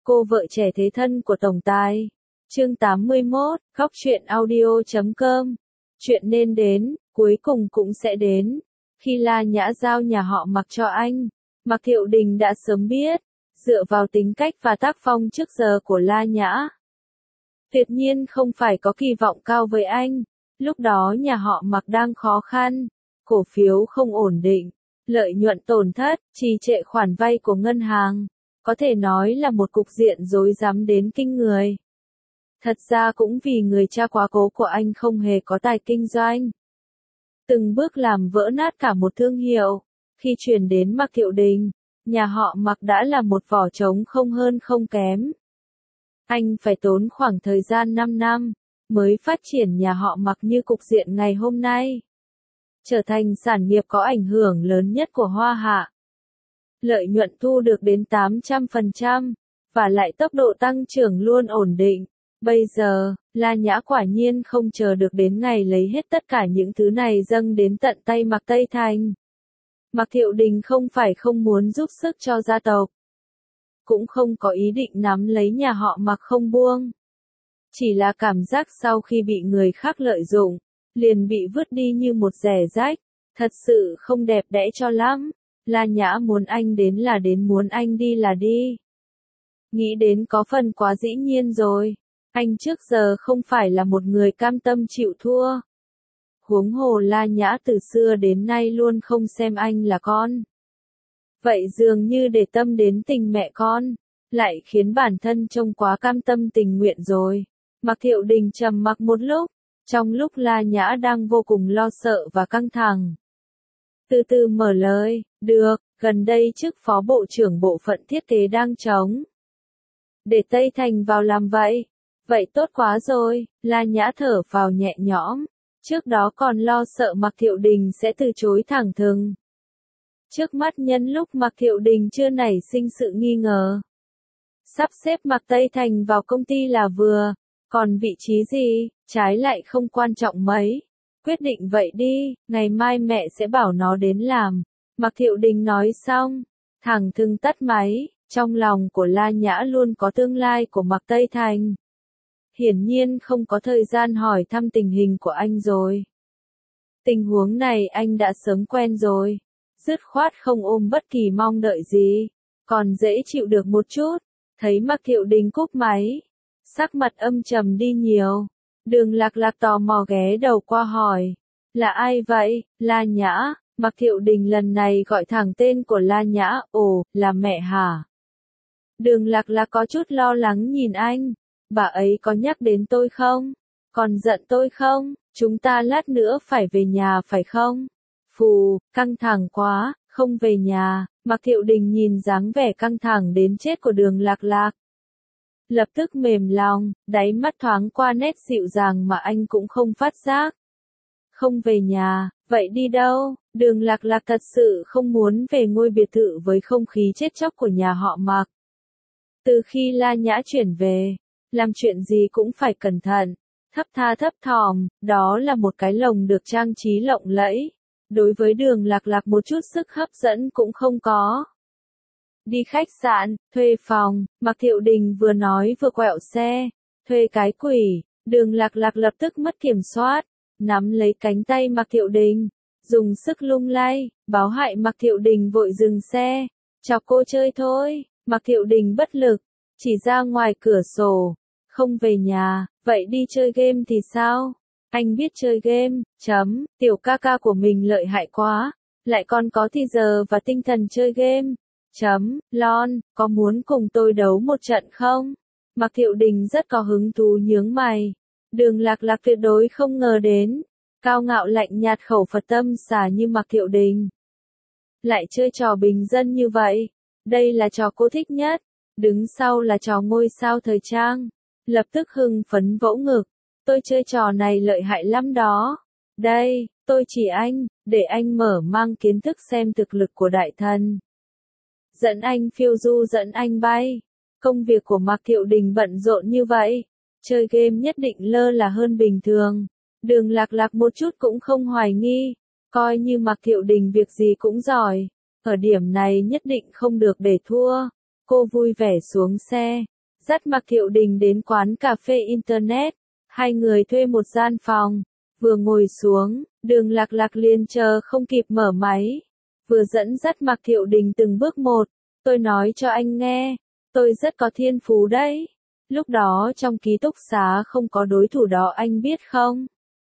Cô vợ trẻ thế thân của tổng tài. Chương 81, khóc chuyện audio.com. Chuyện nên đến, cuối cùng cũng sẽ đến. Khi La Nhã giao nhà họ Mạc cho anh, Mạc Thiệu Đình đã sớm biết, dựa vào tính cách và tác phong trước giờ của La Nhã, tuyệt nhiên không phải có kỳ vọng cao với anh. Lúc đó nhà họ Mạc đang khó khăn, cổ phiếu không ổn định, lợi nhuận tổn thất, trì trệ khoản vay của ngân hàng. Có thể nói là một cục diện rối rắm đến kinh người. Thật ra cũng vì người cha quá cố của anh không hề có tài kinh doanh. Từng bước làm vỡ nát cả một thương hiệu. Khi chuyển đến Mạc Thiệu Đình, nhà họ Mạc đã là một vỏ trống không hơn không kém. Anh phải tốn khoảng thời gian 5 năm, mới phát triển nhà họ Mạc như cục diện ngày hôm nay. Trở thành sản nghiệp có ảnh hưởng lớn nhất của Hoa Hạ. Lợi nhuận thu được đến 800%, và lại tốc độ tăng trưởng luôn ổn định. Bây giờ, La Nhã quả nhiên không chờ được đến ngày lấy hết tất cả những thứ này dâng đến tận tay Mạc Tây Thành. Mạc Thiệu Đình không phải không muốn giúp sức cho gia tộc, cũng không có ý định nắm lấy nhà họ Mạc không buông. Chỉ là cảm giác sau khi bị người khác lợi dụng, liền bị vứt đi như một rẻ rách, thật sự không đẹp đẽ cho lắm. La Nhã muốn anh đến là đến, muốn anh đi là đi. Nghĩ đến có phần quá dĩ nhiên rồi. Anh trước giờ không phải là một người cam tâm chịu thua. Huống hồ La Nhã từ xưa đến nay luôn không xem anh là con. Vậy dường như để tâm đến tình mẹ con, lại khiến bản thân trông quá cam tâm tình nguyện rồi. Mạc Thiệu Đình trầm mặc một lúc, trong lúc La Nhã đang vô cùng lo sợ và căng thẳng. Từ từ mở lời, được, gần đây chức phó bộ trưởng bộ phận thiết kế đang trống. Để Tây Thành vào làm vậy. Vậy tốt quá rồi, La Nhã thở vào nhẹ nhõm. Trước đó còn lo sợ Mạc Thiệu Đình sẽ từ chối thẳng thừng. Trước mắt nhân lúc Mạc Thiệu Đình chưa nảy sinh sự nghi ngờ. Sắp xếp Mạc Tây Thành vào công ty là vừa, còn vị trí gì, trái lại không quan trọng mấy. Quyết định vậy đi, ngày mai mẹ sẽ bảo nó đến làm. Mạc Thiệu Đình nói xong, thẳng thừng tắt máy. Trong lòng của La Nhã luôn có tương lai của Mạc Tây Thành. Hiển nhiên không có thời gian hỏi thăm tình hình của anh rồi. Tình huống này anh đã sớm quen rồi. Dứt khoát không ôm bất kỳ mong đợi gì. Còn dễ chịu được một chút. Thấy Mạc Thiệu Đình cúp máy. Sắc mặt âm trầm đi nhiều. Đường Lạc Lạc tò mò ghé đầu qua hỏi. Là ai vậy? La Nhã. Mạc Thiệu Đình lần này gọi thẳng tên của La Nhã. Ồ, là mẹ hả? Đường Lạc Lạc có chút lo lắng nhìn anh. Bà ấy có nhắc đến tôi không? Còn giận tôi không? Chúng ta lát nữa phải về nhà phải không? Phù, căng thẳng quá, không về nhà. Mạc Thiệu Đình nhìn dáng vẻ căng thẳng đến chết của Đường Lạc Lạc. Lập tức mềm lòng, đáy mắt thoáng qua nét dịu dàng mà anh cũng không phát giác. Không về nhà, vậy đi đâu? Đường Lạc Lạc thật sự không muốn về ngôi biệt thự với không khí chết chóc của nhà họ Mạc. Từ khi La Nhã chuyển về, làm chuyện gì cũng phải cẩn thận, thấp tha thấp thỏm, đó là một cái lồng được trang trí lộng lẫy. Đối với Đường Lạc Lạc một chút sức hấp dẫn cũng không có. Đi khách sạn, thuê phòng, Mạc Thiệu Đình vừa nói vừa quẹo xe, thuê cái quỷ. Đường Lạc Lạc lập tức mất kiểm soát, nắm lấy cánh tay Mạc Thiệu Đình, dùng sức lung lay, báo hại Mạc Thiệu Đình vội dừng xe, chọc cô chơi thôi. Mạc Thiệu Đình bất lực, chỉ ra ngoài cửa sổ, không về nhà, vậy đi chơi game thì sao? Anh biết chơi game, tiểu ca ca của mình lợi hại quá, lại còn có thì giờ và tinh thần chơi game, lon, có muốn cùng tôi đấu một trận không? Mạc Thiệu Đình rất có hứng thú nhướng mày. Đường Lạc Lạc tuyệt đối không ngờ đến, cao ngạo lạnh nhạt khẩu Phật tâm xả như Mạc Thiệu Đình. Lại chơi trò bình dân như vậy. Đây là trò cô thích nhất, đứng sau là trò ngôi sao thời trang. Lập tức hưng phấn vỗ ngực, tôi chơi trò này lợi hại lắm đó. Đây, tôi chỉ anh, để anh mở mang kiến thức xem thực lực của đại thần. Dẫn anh phiêu du, dẫn anh bay. Công việc của Mạc Thiệu Đình bận rộn như vậy, chơi game nhất định lơ là hơn bình thường. Đường Lạc Lạc một chút cũng không hoài nghi, coi như Mạc Thiệu Đình việc gì cũng giỏi. Ở điểm này nhất định không được để thua. Cô vui vẻ xuống xe, dắt Mạc Thiệu Đình đến quán cà phê Internet. Hai người thuê một gian phòng. Vừa ngồi xuống, Đường Lạc Lạc liền chờ không kịp mở máy. Vừa dẫn dắt Mạc Thiệu Đình từng bước một. Tôi nói cho anh nghe, tôi rất có thiên phú đấy. Lúc đó trong ký túc xá không có đối thủ đó anh biết không?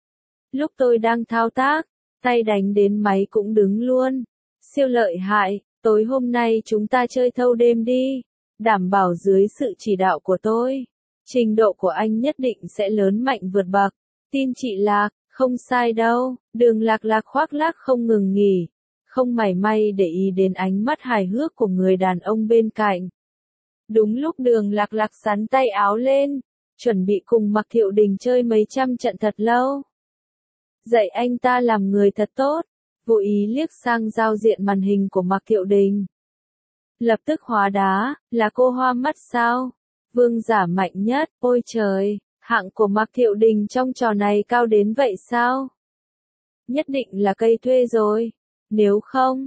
Lúc tôi đang thao tác, tay đánh đến máy cũng đứng luôn. Siêu lợi hại, tối hôm nay chúng ta chơi thâu đêm đi. Đảm bảo dưới sự chỉ đạo của tôi, trình độ của anh nhất định sẽ lớn mạnh vượt bậc. Tin chị Lạc, không sai đâu. Đường Lạc Lạc khoác lác không ngừng nghỉ, không mảy may để ý đến ánh mắt hài hước của người đàn ông bên cạnh. Đúng lúc Đường Lạc Lạc xắn tay áo lên, chuẩn bị cùng Mạc Thiệu Đình chơi mấy trăm trận thật lâu. Dạy anh ta làm người thật tốt, vô ý liếc sang giao diện màn hình của Mạc Thiệu Đình. Lập tức hóa đá, là cô hoa mắt sao? Vương giả mạnh nhất, ôi trời, hạng của Mạc Thiệu Đình trong trò này cao đến vậy sao? Nhất định là cây thuê rồi. Nếu không,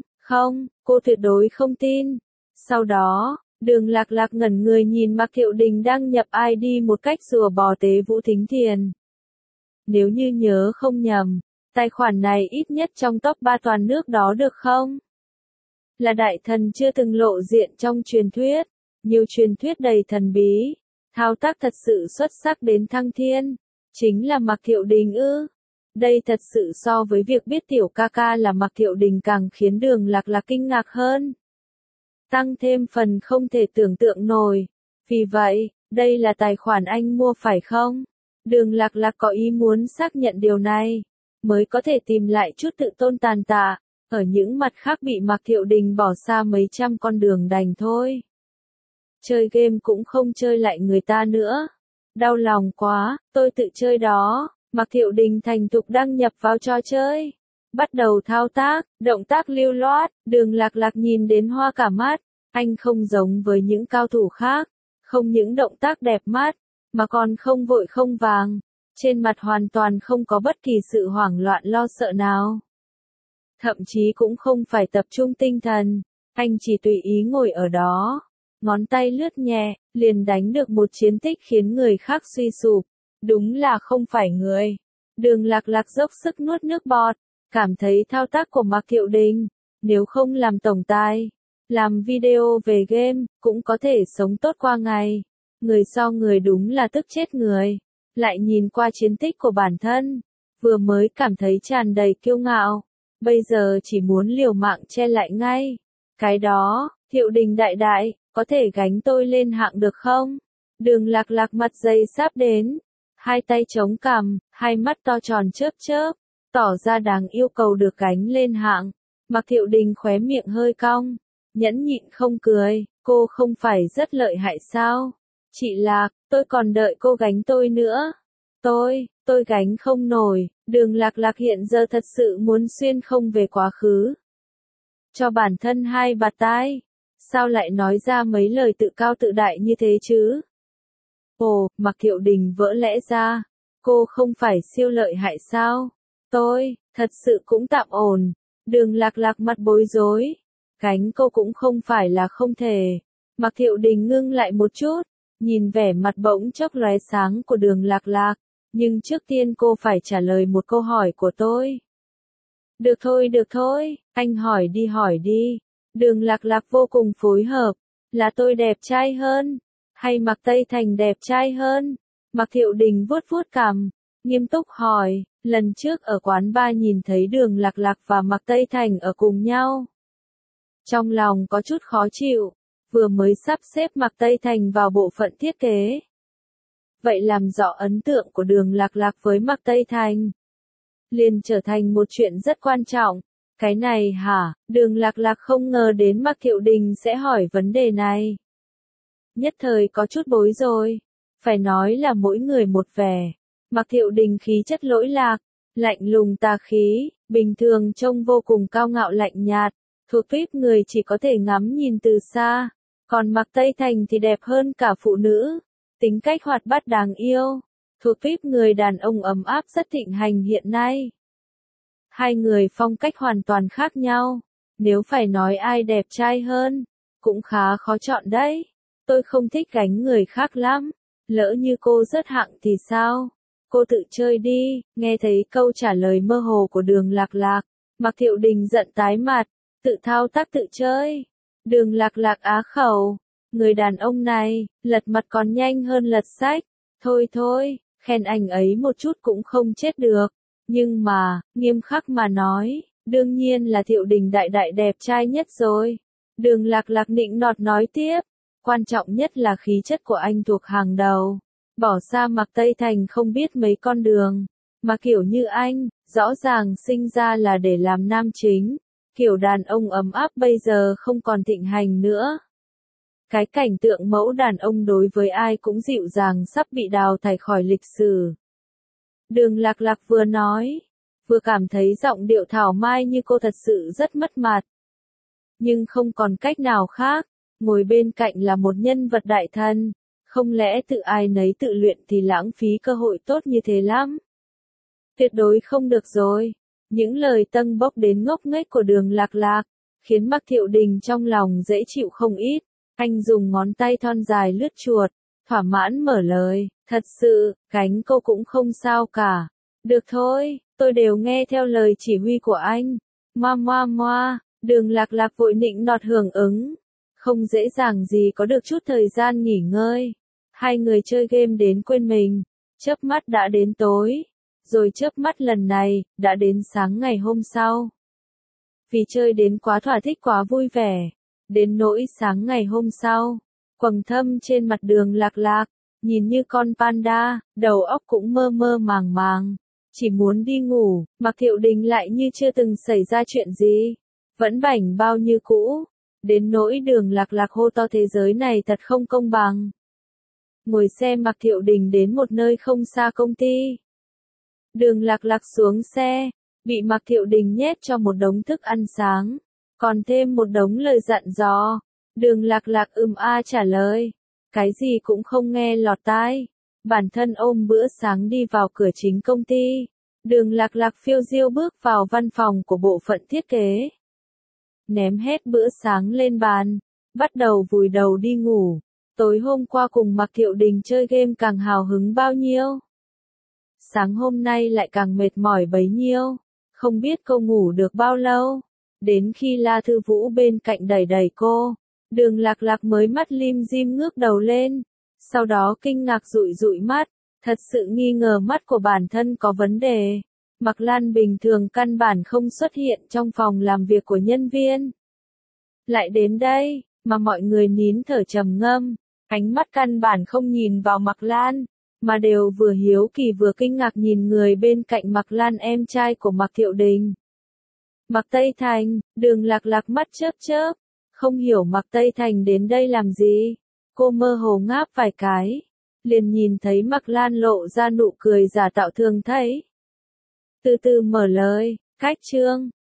cô tuyệt đối không tin. Sau đó, Đường Lạc Lạc ngẩn người nhìn Mạc Thiệu Đình đang nhập ID một cách rùa bò tế Vũ Thính Thiền. Nếu như nhớ không nhầm, tài khoản này ít nhất trong top 3 toàn nước đó được không? Là đại thần chưa từng lộ diện trong truyền thuyết, nhiều truyền thuyết đầy thần bí, thao tác thật sự xuất sắc đến thăng thiên, chính là Mạc Thiệu Đình ư? Đây thật sự so với việc biết tiểu ca ca là Mạc Thiệu Đình càng khiến Đường Lạc Lạc kinh ngạc hơn. Tăng thêm phần không thể tưởng tượng nổi. Vì vậy, đây là tài khoản anh mua phải không? Đường Lạc Lạc có ý muốn xác nhận điều này, mới có thể tìm lại chút tự tôn tàn tạ. Ở những mặt khác bị Mạc Thiệu Đình bỏ xa mấy trăm con đường đành thôi. Chơi game cũng không chơi lại người ta nữa. Đau lòng quá, tôi tự chơi đó. Mạc Thiệu Đình thành thục đăng nhập vào trò chơi. Bắt đầu thao tác, động tác lưu loát, Đường Lạc Lạc nhìn đến hoa cả mắt. Anh không giống với những cao thủ khác, không những động tác đẹp mắt, mà còn không vội không vàng. Trên mặt hoàn toàn không có bất kỳ sự hoảng loạn lo sợ nào. Thậm chí cũng không phải tập trung tinh thần, anh chỉ tùy ý ngồi ở đó. Ngón tay lướt nhẹ, liền đánh được một chiến tích khiến người khác suy sụp. Đúng là không phải người. Đường Lạc Lạc dốc sức nuốt nước bọt, cảm thấy thao tác của Mạc Thiệu Đình, nếu không làm tổng tài, làm video về game, cũng có thể sống tốt qua ngày. Người so người đúng là tức chết người. Lại nhìn qua chiến tích của bản thân, vừa mới cảm thấy tràn đầy kiêu ngạo, bây giờ chỉ muốn liều mạng che lại ngay. Cái đó, Thiệu Đình đại đại, có thể gánh tôi lên hạng được không? Đường Lạc Lạc mặt dày sắp đến, hai tay chống cằm, hai mắt to tròn chớp chớp, tỏ ra đáng yêu cầu được gánh lên hạng. Mạc Thiệu Đình khóe miệng hơi cong, nhẫn nhịn không cười, cô không phải rất lợi hại sao? Chị Lạc, tôi còn đợi cô gánh tôi nữa. Tôi gánh không nổi. Đường Lạc Lạc hiện giờ thật sự muốn xuyên không về quá khứ. Cho bản thân hai bạt tai. Sao lại nói ra mấy lời tự cao tự đại như thế chứ? Ồ, Mạc Thiệu Đình vỡ lẽ ra. Cô không phải siêu lợi hại sao? Tôi, thật sự cũng tạm ổn. Đường Lạc Lạc mặt bối rối. Gánh cô cũng không phải là không thể. Mạc Thiệu Đình ngưng lại một chút, nhìn vẻ mặt bỗng chốc lóe sáng của Đường Lạc Lạc. Nhưng trước tiên cô phải trả lời một câu hỏi của tôi. Được thôi, anh hỏi đi. Đường Lạc Lạc vô cùng phối hợp. Là tôi đẹp trai hơn? Hay Mạc Tây Thành đẹp trai hơn? Mạc Thiệu Đình vuốt vuốt cằm, nghiêm túc hỏi. Lần trước ở quán bar nhìn thấy Đường Lạc Lạc và Mạc Tây Thành ở cùng nhau. Trong lòng có chút khó chịu, vừa mới sắp xếp Mạc Tây Thành vào bộ phận thiết kế. Vậy làm rõ ấn tượng của Đường Lạc Lạc với Mạc Tây Thành liền trở thành một chuyện rất quan trọng. Cái này hả? Đường Lạc Lạc không ngờ đến Mạc Thiệu Đình sẽ hỏi vấn đề này. Nhất thời có chút bối rồi. Phải nói là mỗi người một vẻ. Mạc Thiệu Đình khí chất lỗi lạc, lạnh lùng tà khí, bình thường trông vô cùng cao ngạo lạnh nhạt, thuộc tuýp người chỉ có thể ngắm nhìn từ xa. Còn Mạc Tây Thành thì đẹp hơn cả phụ nữ, tính cách hoạt bát đáng yêu, thuộc tuýp người đàn ông ấm áp rất thịnh hành hiện nay. Hai người phong cách hoàn toàn khác nhau, nếu phải nói ai đẹp trai hơn, cũng khá khó chọn đấy. Tôi không thích gánh người khác lắm. Lỡ như cô rớt hạng thì sao? Cô tự chơi đi. Nghe thấy câu trả lời mơ hồ của Đường Lạc Lạc, Mạc Thiệu Đình giận tái mặt, tự thao tác tự chơi. Đường Lạc Lạc á khẩu, người đàn ông này, lật mặt còn nhanh hơn lật sách. Thôi thôi, khen anh ấy một chút cũng không chết được. Nhưng mà, nghiêm khắc mà nói, đương nhiên là Thiệu Đình đại đại đẹp trai nhất rồi. Đường Lạc Lạc nịnh nọt nói tiếp, quan trọng nhất là khí chất của anh thuộc hàng đầu. Bỏ xa Mạc Tây Thành không biết mấy con đường, mà kiểu như anh, rõ ràng sinh ra là để làm nam chính. Kiểu đàn ông ấm áp bây giờ không còn thịnh hành nữa. Cái cảnh tượng mẫu đàn ông đối với ai cũng dịu dàng sắp bị đào thải khỏi lịch sử. Đường Lạc Lạc vừa nói, vừa cảm thấy giọng điệu thảo mai như cô thật sự rất mất mặt. Nhưng không còn cách nào khác, ngồi bên cạnh là một nhân vật đại thần, không lẽ tự ai nấy tự luyện thì lãng phí cơ hội tốt như thế lắm. Tuyệt đối không được rồi. Những lời tâng bốc đến ngốc nghếch của Đường Lạc Lạc, khiến Mạc Thiệu Đình trong lòng dễ chịu không ít. Anh dùng ngón tay thon dài lướt chuột, thỏa mãn mở lời, thật sự, gánh cô cũng không sao cả. Được thôi, tôi đều nghe theo lời chỉ huy của anh. Moa moa moa, Đường Lạc Lạc vội nịnh nọt hưởng ứng. Không dễ dàng gì có được chút thời gian nghỉ ngơi. Hai người chơi game đến quên mình, chớp mắt đã đến tối. Rồi chớp mắt lần này, đã đến sáng ngày hôm sau. Vì chơi đến quá thỏa thích quá vui vẻ, đến nỗi sáng ngày hôm sau, quầng thâm trên mặt Đường Lạc Lạc, nhìn như con panda, đầu óc cũng mơ mơ màng màng, chỉ muốn đi ngủ, Mạc Thiệu Đình lại như chưa từng xảy ra chuyện gì, vẫn bảnh bao như cũ, đến nỗi Đường Lạc Lạc hô to thế giới này thật không công bằng. Ngồi xe Mạc Thiệu Đình đến một nơi không xa công ty. Đường Lạc Lạc xuống xe, bị Mạc Thiệu Đình nhét cho một đống thức ăn sáng, còn thêm một đống lời dặn dò. Đường Lạc Lạc trả lời, cái gì cũng không nghe lọt tai. Bản thân ôm bữa sáng đi vào cửa chính công ty. Đường Lạc Lạc phiêu diêu bước vào văn phòng của bộ phận thiết kế. Ném hết bữa sáng lên bàn, bắt đầu vùi đầu đi ngủ. Tối hôm qua cùng Mạc Thiệu Đình chơi game càng hào hứng bao nhiêu. Sáng hôm nay lại càng mệt mỏi bấy nhiêu, không biết cô ngủ được bao lâu. Đến khi La Thư Vũ bên cạnh đẩy đẩy cô, Đường Lạc Lạc mới mắt lim dim ngước đầu lên, sau đó kinh ngạc dụi dụi mắt, thật sự nghi ngờ mắt của bản thân có vấn đề. Mạc Lan bình thường căn bản không xuất hiện trong phòng làm việc của nhân viên. Lại đến đây, mà mọi người nín thở trầm ngâm, ánh mắt căn bản không nhìn vào Mạc Lan, mà đều vừa hiếu kỳ vừa kinh ngạc nhìn người bên cạnh Mạc Lan em trai của Mạc Thiệu Đình. Mạc Tây Thành, Đường Lạc Lạc mắt chớp chớp, không hiểu Mạc Tây Thành đến đây làm gì. Cô mơ hồ ngáp vài cái, liền nhìn thấy Mạc Lan lộ ra nụ cười giả tạo thường thấy. Từ từ mở lời, cách chương.